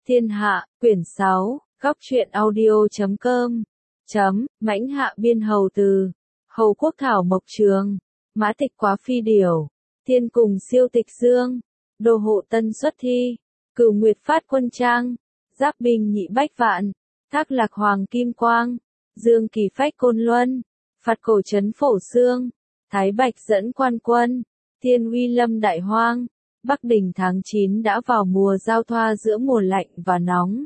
Thiên Hạ, quyển 6, góc truyện audio.com, Mãnh Hạ biên hầu từ, Hầu Quốc Thảo Mộc Trường, Mã Tịch Quá Phi Điểu, Thiên Cùng Siêu Tịch Dương, Đồ Hộ Tân Xuất Thi, Cửu Nguyệt Phát Quân Trang, Giáp Binh Nhị Bách Vạn, Thác Lạc Hoàng Kim Quang, Dương Kỳ Phách Côn Luân, Phạt Cổ Trấn Phổ Xương, Thái Bạch dẫn quan quân, Thiên Uy Lâm Đại Hoang. Bắc Đình tháng 9 đã vào mùa giao thoa giữa mùa lạnh và nóng.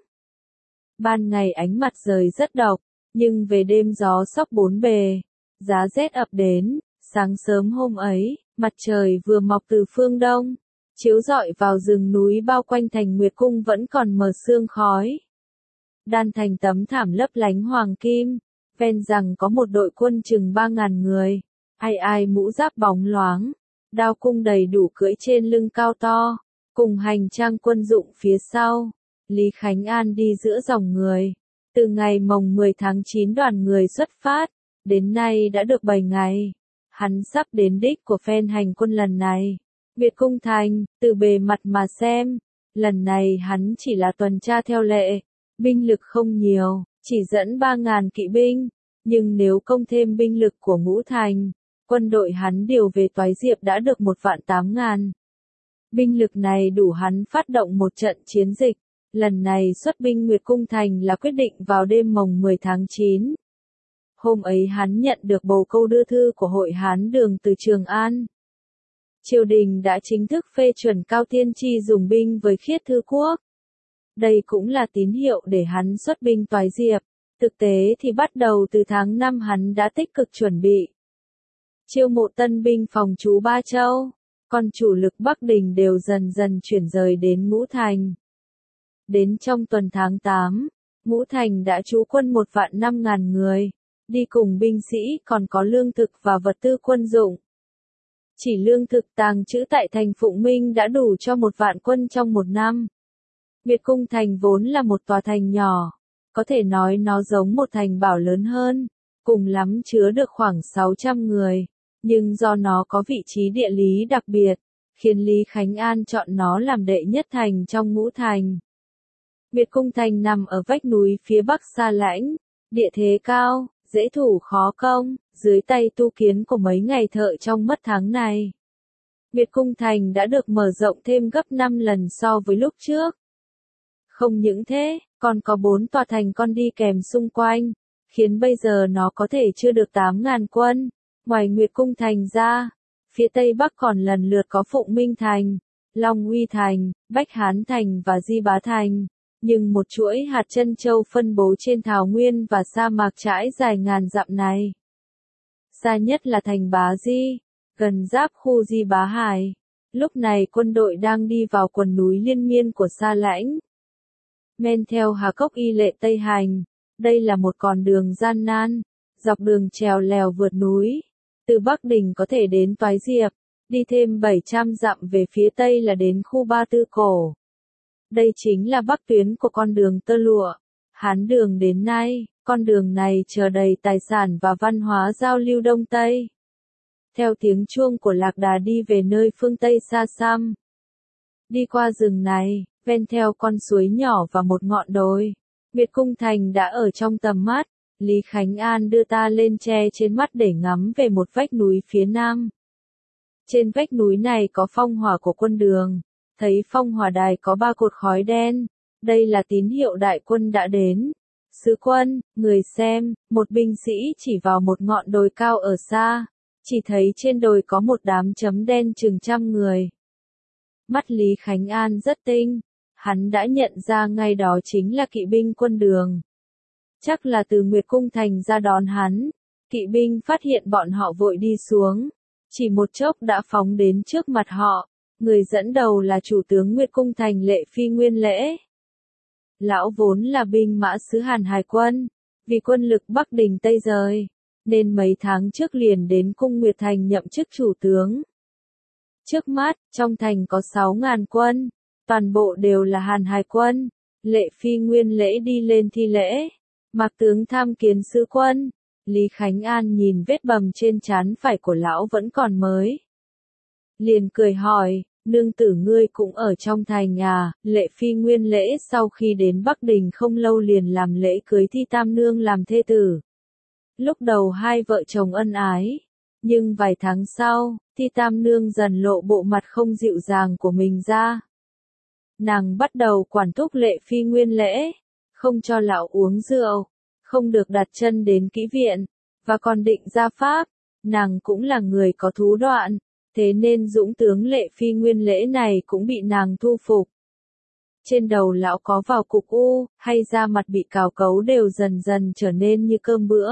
Ban ngày ánh mặt trời rất độc, nhưng về đêm gió xóc bốn bề, giá rét ập đến. Sáng sớm hôm ấy, mặt trời vừa mọc từ phương đông, chiếu rọi vào rừng núi bao quanh thành Nguyệt Cung vẫn còn mờ sương khói. Đan thành tấm thảm lấp lánh hoàng kim, ven rằng có một đội quân chừng 3.000 người, ai ai mũ giáp bóng loáng. Đao cung đầy đủ cưỡi trên lưng cao to, cùng hành trang quân dụng phía sau. Lý Khánh An đi giữa dòng người. Từ ngày mồng 10 tháng 9 đoàn người xuất phát, đến nay đã được 7 ngày. Hắn sắp đến đích của phen hành quân lần này. Nguyệt Cung Thành, từ bề mặt mà xem, lần này hắn chỉ là tuần tra theo lệ. Binh lực không nhiều, chỉ dẫn 3.000 kỵ binh. Nhưng nếu công thêm binh lực của Ngũ Thành, quân đội hắn điều về Toái Diệp đã được 1.800.000. Binh lực này đủ hắn phát động một trận chiến dịch. Lần này xuất binh Nguyệt Cung Thành là quyết định vào đêm mồng 10 tháng 9. Hôm ấy hắn nhận được bầu câu đưa thư của Hội Hán Đường từ Trường An. Triều đình đã chính thức phê chuẩn Cao Tiên Tri dùng binh với Khiết Thư Quốc. Đây cũng là tín hiệu để hắn xuất binh Toái Diệp. Thực tế thì bắt đầu từ tháng 5 hắn đã tích cực chuẩn bị. Chiêu mộ tân binh phòng trú Ba Châu, còn chủ lực Bắc Đình đều dần dần chuyển rời đến Ngũ Thành. Đến trong tuần tháng 8, Ngũ Thành đã trú quân 1.500.000 người, đi cùng binh sĩ còn có lương thực và vật tư quân dụng. Chỉ lương thực tàng trữ tại thành Phụng Minh đã đủ cho 1.000.000 quân trong một năm. Nguyệt Cung Thành vốn là một tòa thành nhỏ, có thể nói nó giống một thành bảo lớn hơn, cùng lắm chứa được khoảng 600 người. Nhưng do nó có vị trí địa lý đặc biệt, khiến Lý Khánh An chọn nó làm đệ nhất thành trong Ngũ Thành. Nguyệt Cung Thành nằm ở vách núi phía bắc Sa Lãnh, địa thế cao, dễ thủ khó công, dưới tay tu kiến của mấy ngày thợ trong mất tháng này. Nguyệt Cung Thành đã được mở rộng thêm gấp 5 lần so với lúc trước. Không những thế, còn có 4 tòa thành con đi kèm xung quanh, khiến bây giờ nó có thể chưa được 8.000 quân. Ngoài Nguyệt Cung Thành ra, phía tây bắc còn lần lượt có Phụng Minh Thành, Long Uy Thành, Bách Hán Thành và Di Bá Thành, nhưng một chuỗi hạt chân châu phân bố trên thảo nguyên và sa mạc trải dài ngàn dặm này. Xa nhất là thành Bá Di, gần giáp khu Di Bá Hải. Lúc này quân đội đang đi vào quần núi liên miên của Sa Lãnh. Men theo Hà Cốc Y Lệ Tây Hành, đây là một con đường gian nan, dọc đường trèo lèo vượt núi. Từ Bắc Đình có thể đến Toái Diệp, đi thêm 700 dặm về phía tây là đến khu Ba Tư Cổ. Đây chính là bắc tuyến của con đường tơ lụa. Hán Đường đến nay, con đường này chở đầy tài sản và văn hóa giao lưu Đông Tây. Theo tiếng chuông của lạc đà đi về nơi phương Tây xa xăm. Đi qua rừng này, ven theo con suối nhỏ và một ngọn đồi, Nguyệt Cung Thành đã ở trong tầm mắt. Lý Khánh An đưa ta lên tre trên mắt để ngắm về một vách núi phía nam. Trên vách núi này có phong hỏa của quân đường, thấy phong hỏa đài có 3 cột khói đen, đây là tín hiệu đại quân đã đến. Sứ quân, người xem, một binh sĩ chỉ vào một ngọn đồi cao ở xa, chỉ thấy trên đồi có một đám chấm đen chừng 100 người. Mắt Lý Khánh An rất tinh, hắn đã nhận ra ngay đó chính là kỵ binh quân đường. Chắc là từ Nguyệt Cung Thành ra đón hắn, kỵ binh phát hiện bọn họ vội đi xuống, chỉ một chốc đã phóng đến trước mặt họ, người dẫn đầu là chủ tướng Nguyệt Cung Thành Lệ Phi Nguyên Lễ. Lão vốn là binh mã sứ Hàn Hải quân, vì quân lực Bắc Đình Tây rời, nên mấy tháng trước liền đến Cung Nguyệt Thành nhậm chức chủ tướng. Trước mắt, trong thành có 6.000 quân, toàn bộ đều là Hàn Hải quân, Lệ Phi Nguyên Lễ đi lên thi lễ. Mạc tướng tham kiến sứ quân. Lý Khánh An nhìn vết bầm trên trán phải của lão vẫn còn mới. Liền cười hỏi, Nương tử ngươi cũng ở trong thành à? Lệ Phi Nguyên Lễ sau khi đến Bắc Đình không lâu liền làm lễ cưới Thi Tam Nương làm thê tử. Lúc đầu hai vợ chồng ân ái, nhưng vài tháng sau, Thi Tam Nương dần lộ bộ mặt không dịu dàng của mình ra. Nàng bắt đầu quản thúc Lệ Phi Nguyên Lễ, không cho lão uống rượu, không được đặt chân đến kỹ viện, và còn định ra pháp. Nàng cũng là người có thú đoạn, thế nên dũng tướng Lệ Phi Nguyên Lễ này cũng bị nàng thu phục. Trên đầu lão có vào cục u, hay da mặt bị cào cấu đều dần dần trở nên như cơm bữa.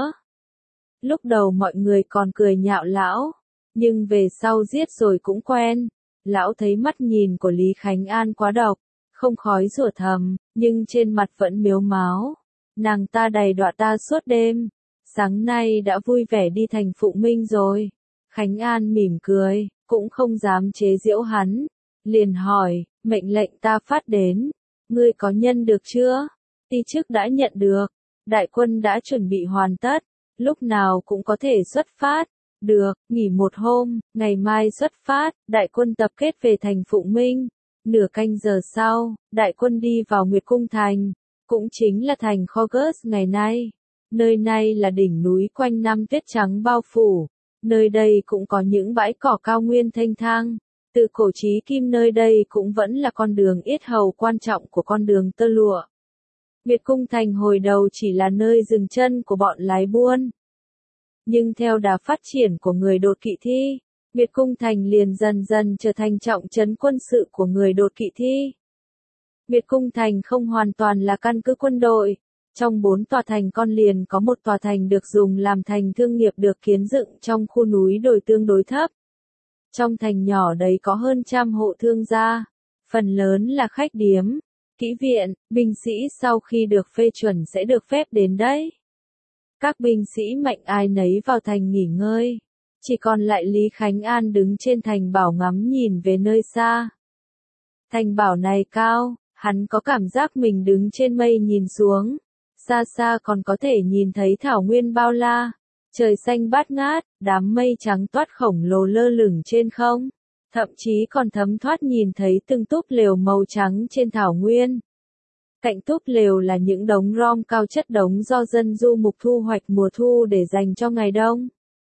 Lúc đầu mọi người còn cười nhạo lão, nhưng về sau giết rồi cũng quen. Lão thấy mắt nhìn của Lý Khánh An quá độc, không khói rủa thầm, nhưng trên mặt vẫn mếu máo. Nàng ta đầy đọa ta suốt đêm, sáng nay đã vui vẻ đi thành Phụ Minh rồi. Khánh An mỉm cười, cũng không dám chế giễu hắn, liền hỏi, mệnh lệnh ta phát đến, ngươi có nhân được chưa? Ti chức đã nhận được, đại quân đã chuẩn bị hoàn tất, lúc nào cũng có thể xuất phát. Được, nghỉ một hôm, ngày mai xuất phát, đại quân tập kết về thành Phụ Minh. Nửa canh giờ sau, đại quân đi vào Nguyệt Cung Thành, cũng chính là thành Khogus ngày nay. Nơi này là đỉnh núi quanh năm tuyết trắng bao phủ. Nơi đây cũng có những bãi cỏ cao nguyên thanh thang. Từ cổ chí kim nơi đây cũng vẫn là con đường yết hầu quan trọng của con đường tơ lụa. Nguyệt Cung Thành hồi đầu chỉ là nơi dừng chân của bọn lái buôn. Nhưng theo đà phát triển của người đột kỵ thi, Nguyệt Cung Thành liền dần dần trở thành trọng trấn quân sự của người đột kỵ thi. Nguyệt Cung Thành không hoàn toàn là căn cứ quân đội. Trong 4 tòa thành con liền có một tòa thành được dùng làm thành thương nghiệp được kiến dựng trong khu núi đồi tương đối thấp. Trong thành nhỏ đấy có hơn 100 hộ thương gia, phần lớn là khách điếm, kỹ viện, binh sĩ sau khi được phê chuẩn sẽ được phép đến đấy. Các binh sĩ mạnh ai nấy vào thành nghỉ ngơi, chỉ còn lại Lý Khánh An đứng trên thành bảo ngắm nhìn về nơi xa. Thành bảo này cao, hắn có cảm giác mình đứng trên mây nhìn xuống. Xa xa còn có thể nhìn thấy thảo nguyên bao la, trời xanh bát ngát, đám mây trắng toát khổng lồ lơ lửng trên không, thậm chí còn thấm thoát nhìn thấy từng túp lều màu trắng trên thảo nguyên. Cạnh túp lều là những đống rom cao chất đống do dân du mục thu hoạch mùa thu để dành cho ngày đông.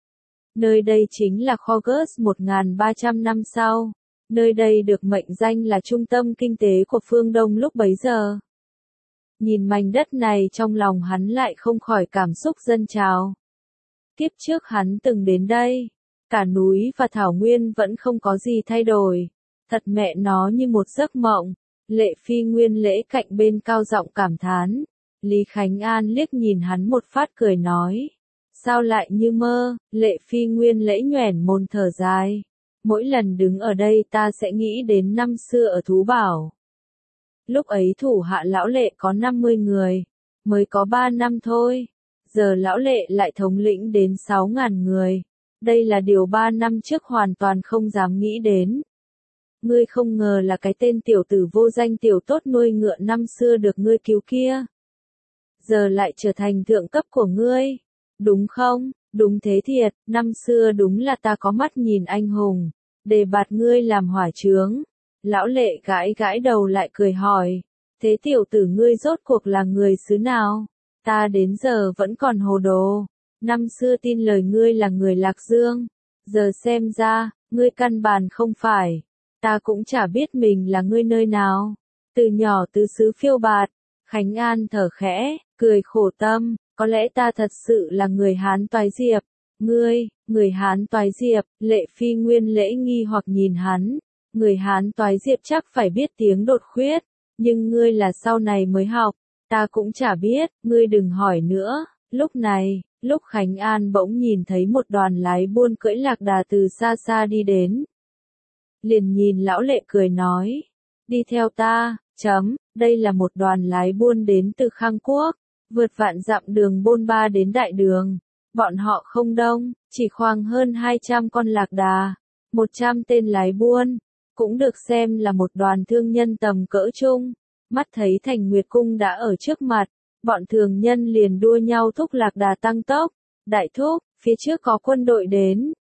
Nơi đây chính là Khogus 1300 năm sau, nơi đây được mệnh danh là trung tâm kinh tế của phương Đông lúc bấy giờ. Nhìn mảnh đất này trong lòng hắn lại không khỏi cảm xúc dâng trào. Kiếp trước hắn từng đến đây, cả núi và thảo nguyên vẫn không có gì thay đổi. Thật mẹ nó như một giấc mộng. Lệ Phi Nguyên Lễ cạnh bên cao giọng cảm thán. Lý Khánh An liếc nhìn hắn một phát cười nói. Sao lại như mơ? Lệ Phi Nguyên Lễ nhoẻn môn thở dài. Mỗi lần đứng ở đây ta sẽ nghĩ đến năm xưa ở Thú Bảo. Lúc ấy thủ hạ lão Lệ có 50 người, mới có 3 năm thôi. Giờ lão Lệ lại thống lĩnh đến 6.000 người. Đây là điều 3 năm trước hoàn toàn không dám nghĩ đến. Ngươi không ngờ là cái tên tiểu tử vô danh tiểu tốt nuôi ngựa năm xưa được ngươi cứu kia. Giờ lại trở thành thượng cấp của ngươi. Đúng không? Đúng thế thiệt, năm xưa đúng là ta có mắt nhìn anh hùng. Đề bạt ngươi làm hỏa chướng. Lão Lệ gãi gãi đầu lại cười hỏi. Thế tiểu tử ngươi rốt cuộc là người xứ nào? Ta đến giờ vẫn còn hồ đồ. Năm xưa tin lời ngươi là người Lạc Dương. Giờ xem ra, ngươi căn bản không phải. Ta cũng chả biết mình là ngươi nơi nào. Từ nhỏ tứ xứ phiêu bạt. Khánh An thở khẽ, cười khổ tâm. Có lẽ ta thật sự là người Hán Toái Diệp. Ngươi, người Hán Toái Diệp. Lệ Phi Nguyên Lễ nghi hoặc nhìn hắn. Người Hán Toái Diệp chắc phải biết tiếng đột khuyết. Nhưng ngươi là sau này mới học. Ta cũng chả biết, ngươi đừng hỏi nữa. Lúc này, lúc Khánh An bỗng nhìn thấy một đoàn lái buôn cưỡi lạc đà từ xa xa đi đến. Liền nhìn lão Lệ cười nói. Đi theo ta, đây là một đoàn lái buôn đến từ Khang Quốc. Vượt vạn dặm đường bôn ba đến đại đường. Bọn họ không đông, chỉ khoảng hơn 200 con lạc đà. 100 tên lái buôn. Cũng được xem là một đoàn thương nhân tầm cỡ trung. Mắt thấy thành Nguyệt Cung đã ở trước mặt, bọn thường nhân liền đua nhau thúc lạc đà tăng tốc. Đại thúc, phía trước có quân đội đến.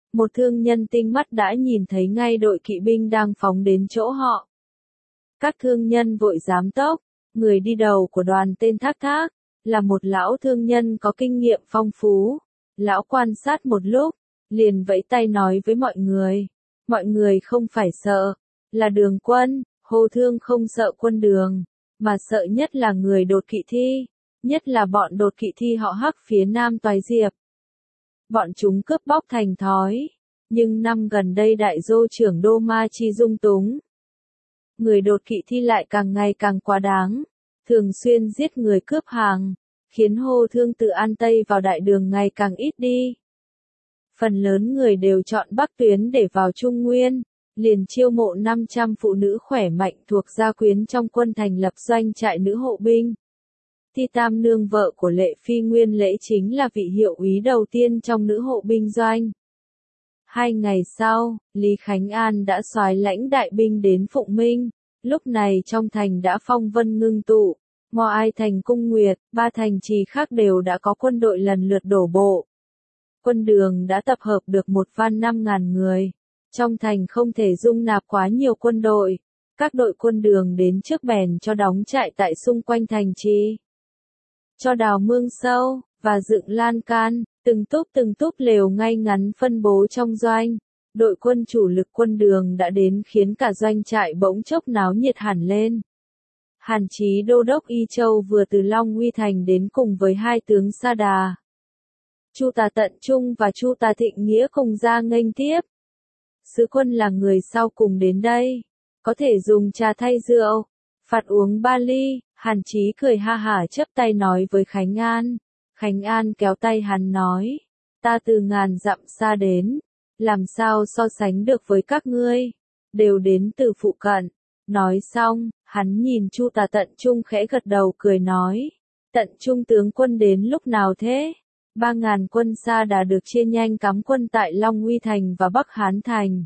một thương nhân tinh mắt đã nhìn thấy ngay đội kỵ binh đang phóng đến chỗ họ. Các thương nhân vội giám tốc, người đi đầu của đoàn tên Thác Thác, là một lão thương nhân có kinh nghiệm phong phú. Lão quan sát một lúc, liền vẫy tay nói với mọi người không phải sợ, là Đường quân, Hồ Thương không sợ quân Đường, mà sợ nhất là người đột kỵ thi, nhất là bọn đột kỵ thi họ Hắc phía nam Toái Diệp. Bọn chúng cướp bóc thành thói, nhưng năm gần đây đại dô trưởng Đô Ma Chi dung túng. Người đột kỵ thi lại càng ngày càng quá đáng, thường xuyên giết người cướp hàng, khiến Hồ Thương tự an tây vào đại đường ngày càng ít đi. Phần lớn người đều chọn Bắc Tuyến để vào Trung Nguyên, liền chiêu mộ 500 phụ nữ khỏe mạnh thuộc gia quyến trong quân thành lập doanh trại nữ hộ binh. Ti Tam Nương vợ của Lệ Phi Nguyên Lễ chính là vị hiệu úy đầu tiên trong nữ hộ binh doanh. 2 ngày sau, Lý Khánh An đã soái lãnh đại binh đến Phụng Minh, lúc này trong thành đã phong vân ngưng tụ, ngoài Ai Thành Cung Nguyệt, 3 thành trì khác đều đã có quân đội lần lượt đổ bộ. Quân Đường đã tập hợp được 1.500.000 người. Trong thành không thể dung nạp quá nhiều quân đội. Các đội quân Đường đến trước bèn cho đóng trại tại xung quanh thành trì. Cho đào mương sâu, và dựng lan can, từng túp lều ngay ngắn phân bố trong doanh. Đội quân chủ lực quân Đường đã đến khiến cả doanh trại bỗng chốc náo nhiệt hẳn lên. Hàn Chí đô đốc Y Châu vừa từ Long Uy Thành đến cùng với 2 tướng Sa Đà. Chu Tà Tận Trung và Chu Tà Thịnh Nghĩa cùng ra nghênh tiếp. Sứ quân là người sau cùng đến đây, có thể dùng trà thay rượu, phạt uống 3 ly. Hàn Chí cười ha hả chắp tay nói với Khánh An. Khánh An kéo tay hắn nói, ta từ ngàn dặm xa đến, làm sao so sánh được với các ngươi, đều đến từ phụ cận. Nói xong, hắn nhìn Chu Tà Tận Trung khẽ gật đầu cười nói, Tận Trung tướng quân đến lúc nào thế? 3.000 quân Sa Đà được chia nhanh cắm quân tại Long Uy Thành và Bắc Hán Thành.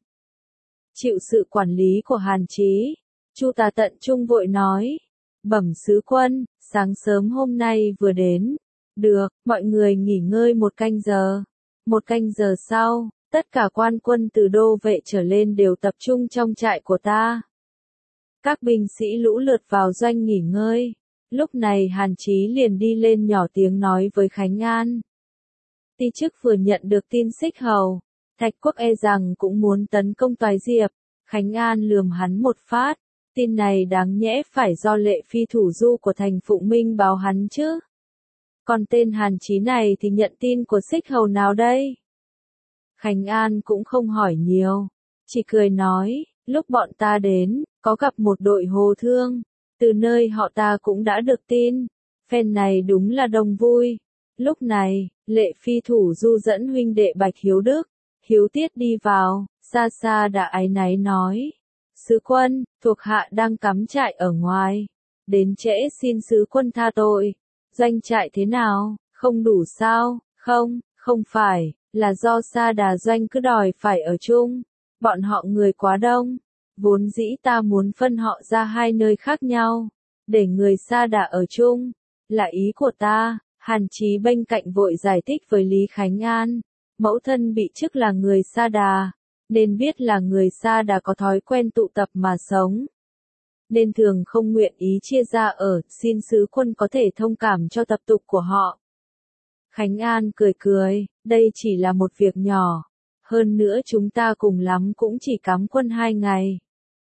Chịu sự quản lý của Hàn Chí, Chu Tà Tận Trung vội nói, bẩm sứ quân, sáng sớm hôm nay vừa đến. Được, mọi người nghỉ ngơi 1 canh giờ. 1 canh giờ sau, tất cả quan quân từ đô vệ trở lên đều tập trung trong trại của ta. Các binh sĩ lũ lượt vào doanh nghỉ ngơi. Lúc này Hàn Chí liền đi lên nhỏ tiếng nói với Khánh An. Ti chức vừa nhận được tin Xích Hầu, Thạch Quốc e rằng cũng muốn tấn công Toái Diệp. Khánh An lườm hắn một phát, tin này đáng nhẽ phải do Lệ Phi thủ du của thành Phụng Minh báo hắn chứ. Còn tên Hàn Chí này thì nhận tin của Xích Hầu nào đây? Khánh An cũng không hỏi nhiều, chỉ cười nói, lúc bọn ta đến, có gặp một đội Hồ Thương, từ nơi họ ta cũng đã được tin, phen này đúng là đông vui. Lúc này, Lệ Phi thủ du dẫn huynh đệ Bạch Hiếu Đức, Hiếu Tiết đi vào, xa xa đã áy náy nói, sứ quân, thuộc hạ đang cắm trại ở ngoài, đến trễ xin sứ quân tha tội. Doanh trại thế nào, không đủ sao? Không phải, là do Sa Đà doanh cứ đòi phải ở chung, bọn họ người quá đông, vốn dĩ ta muốn phân họ ra 2 nơi khác nhau, để người Sa Đà ở chung, là ý của ta. Hàn Chí bên cạnh vội giải thích với Lý Khánh An, mẫu thân bị chức là người Sa Đà, nên biết là người Sa Đà có thói quen tụ tập mà sống, nên thường không nguyện ý chia ra ở, xin sứ quân có thể thông cảm cho tập tục của họ. Khánh An cười, đây chỉ là một việc nhỏ, hơn nữa chúng ta cùng lắm cũng chỉ cắm quân 2 ngày.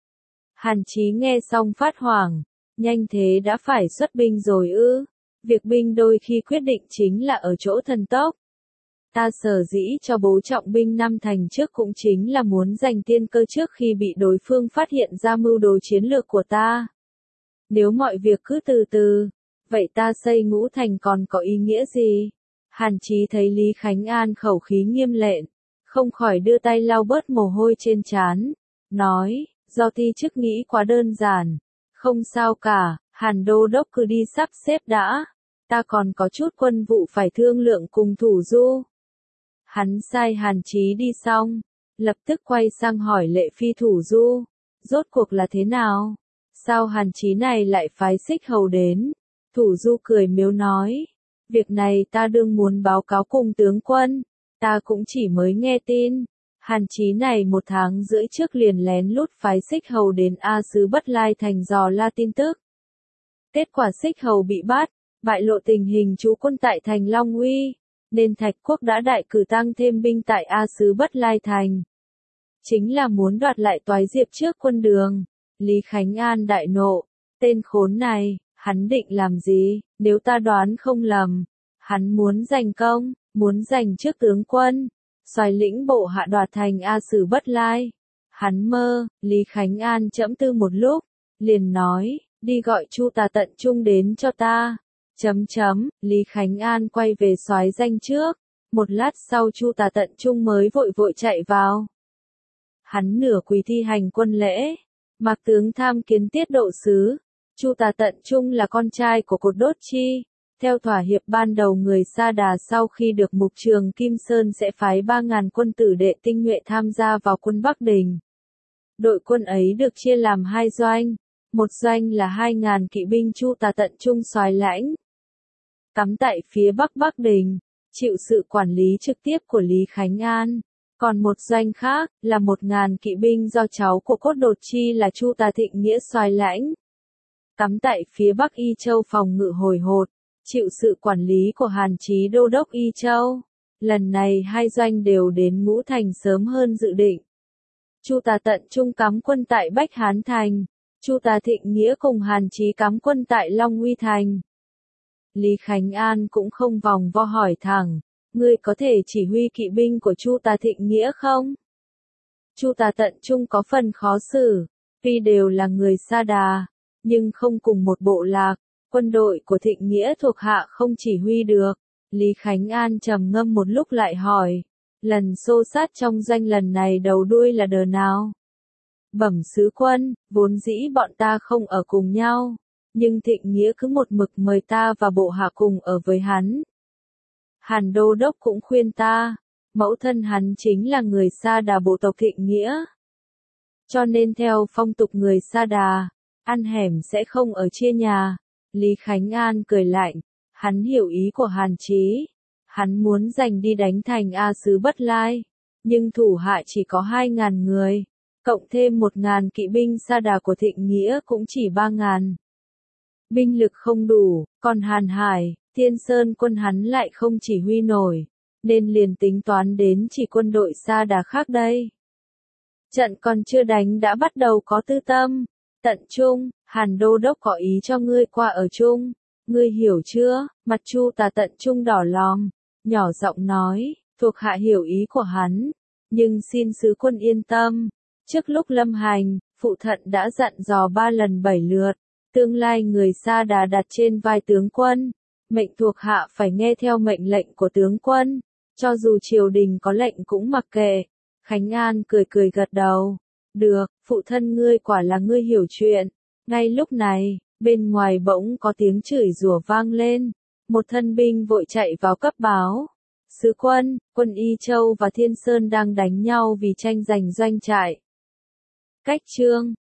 Hàn Chí nghe xong phát hoảng, nhanh thế đã phải xuất binh rồi ư? Việc binh đôi khi quyết định chính là ở chỗ thần tốc. Ta sở dĩ cho bố trọng binh 5 thành trước cũng chính là muốn giành tiên cơ trước khi bị đối phương phát hiện ra mưu đồ chiến lược của ta. Nếu mọi việc cứ từ từ, vậy ta xây Ngũ Thành còn có ý nghĩa gì? Hàn Chí thấy Lý Khánh An khẩu khí nghiêm lệnh, không khỏi đưa tay lau bớt mồ hôi trên trán, nói, do ti chức nghĩ quá đơn giản. Không sao cả, Hàn đô đốc cứ đi sắp xếp đã, ta còn có chút quân vụ phải thương lượng cùng thủ du. Hắn sai Hàn Chí đi xong, lập tức quay sang hỏi Lệ Phi thủ du, rốt cuộc là thế nào? Sao Hàn Chí này lại phái Xích Hầu đến? Thủ du cười miếu nói, việc này ta đương muốn báo cáo cùng tướng quân, ta cũng chỉ mới nghe tin, Hàn Chí này 1 tháng rưỡi trước liền lén lút phái Xích Hầu đến A xứ Bất Lai Thành dò la tin tức. Kết quả Xích Hầu bị bắt, bại lộ tình hình trú quân tại thành Long Uy, nên Thạch Quốc đã đại cử tăng thêm binh tại A xứ Bất Lai Thành. Chính là muốn đoạt lại Toái Diệp trước quân đường. Lý Khánh An đại nộ, tên khốn này, hắn định làm gì, nếu ta đoán không lầm, hắn muốn giành công, muốn giành trước tướng quân, xoài lĩnh bộ hạ đoạt thành A xứ Bất Lai. Hắn mơ, Lý Khánh An trẫm tư một lúc, liền nói, đi gọi Chu Tà Tận Trung đến cho ta. Lý Khánh An quay về soái danh trước, một lát sau Chu Tà Tận Trung mới vội vội chạy vào. Hắn nửa quỳ thi hành quân lễ, Mạc tướng tham kiến tiết độ sứ. Chu Tà Tận Trung là con trai của Cột Đốt Chi. Theo thỏa hiệp ban đầu người Sa Đà sau khi được Mục Trường Kim Sơn sẽ phái 3.000 quân tử đệ tinh nhuệ tham gia vào quân Bắc Đình. Đội quân ấy được chia làm 2 doanh. Một doanh là 2.000 kỵ binh Chu Tà Tận Trung soái lãnh, cắm tại phía Bắc Bắc Đình, chịu sự quản lý trực tiếp của Lý Khánh An. Còn một doanh khác là 1.000 kỵ binh do cháu của Cốt Đột Chi là Chu Tà Thịnh Nghĩa soái lãnh, cắm tại phía Bắc Y Châu phòng ngự hồi hột, chịu sự quản lý của Hàn Chí đô đốc Y Châu. Lần này 2 doanh đều đến Ngũ Thành sớm hơn dự định. Chu Tà Tận Trung cắm quân tại Bách Hán Thành, Chu Tà Thịnh Nghĩa cùng Hàn Chí cắm quân tại Long Uy Thành. Lý Khánh An cũng không vòng vo hỏi thẳng, ngươi có thể chỉ huy kỵ binh của Chu Tà Thịnh Nghĩa không? Chu Tà Tận Trung có phần khó xử, tuy đều là người Sa Đà, nhưng không cùng một bộ lạc, quân đội của Thịnh Nghĩa thuộc hạ không chỉ huy được. Lý Khánh An trầm ngâm một lúc lại hỏi, lần xô sát trong doanh lần này đầu đuôi là đờ nào? Bẩm sứ quân, vốn dĩ bọn ta không ở cùng nhau, nhưng Thịnh Nghĩa cứ một mực mời ta và bộ hạ cùng ở với hắn. Hàn đô đốc cũng khuyên ta, mẫu thân hắn chính là người Sa Đà bộ tộc Thịnh Nghĩa. Cho nên theo phong tục người Sa Đà, ăn hẻm sẽ không ở chia nhà. Lý Khánh An cười lạnh, hắn hiểu ý của Hàn Chí. Hắn muốn giành đi đánh thành A xứ Bất Lai, nhưng thủ hạ chỉ có 2.000 người, cộng thêm 1.000 kỵ binh Sa Đà của Thịnh Nghĩa cũng chỉ 3.000. Binh lực không đủ, còn Hàn Hải, Thiên Sơn quân hắn lại không chỉ huy nổi, nên liền tính toán đến chỉ quân đội Sa Đà khác đây. Trận còn chưa đánh đã bắt đầu có tư tâm. Tận Trung, Hàn đô đốc có ý cho ngươi qua ở chung, ngươi hiểu chưa? Mặt Chu Tà Tận Trung đỏ lòm, nhỏ giọng nói, thuộc hạ hiểu ý của hắn, nhưng xin sứ quân yên tâm, trước lúc lâm hành, phụ thận đã dặn dò 3 lần 7 lượt, tương lai người Sa Đà đặt trên vai tướng quân, mệnh thuộc hạ phải nghe theo mệnh lệnh của tướng quân, cho dù triều đình có lệnh cũng mặc kệ. Khánh An cười cười gật đầu, được, phụ thân ngươi quả là ngươi hiểu chuyện. Ngay lúc này, bên ngoài bỗng có tiếng chửi rủa vang lên, một thân binh vội chạy vào cấp báo. Sứ quân, quân Y Châu và Thiên Sơn đang đánh nhau vì tranh giành doanh trại. Cách chương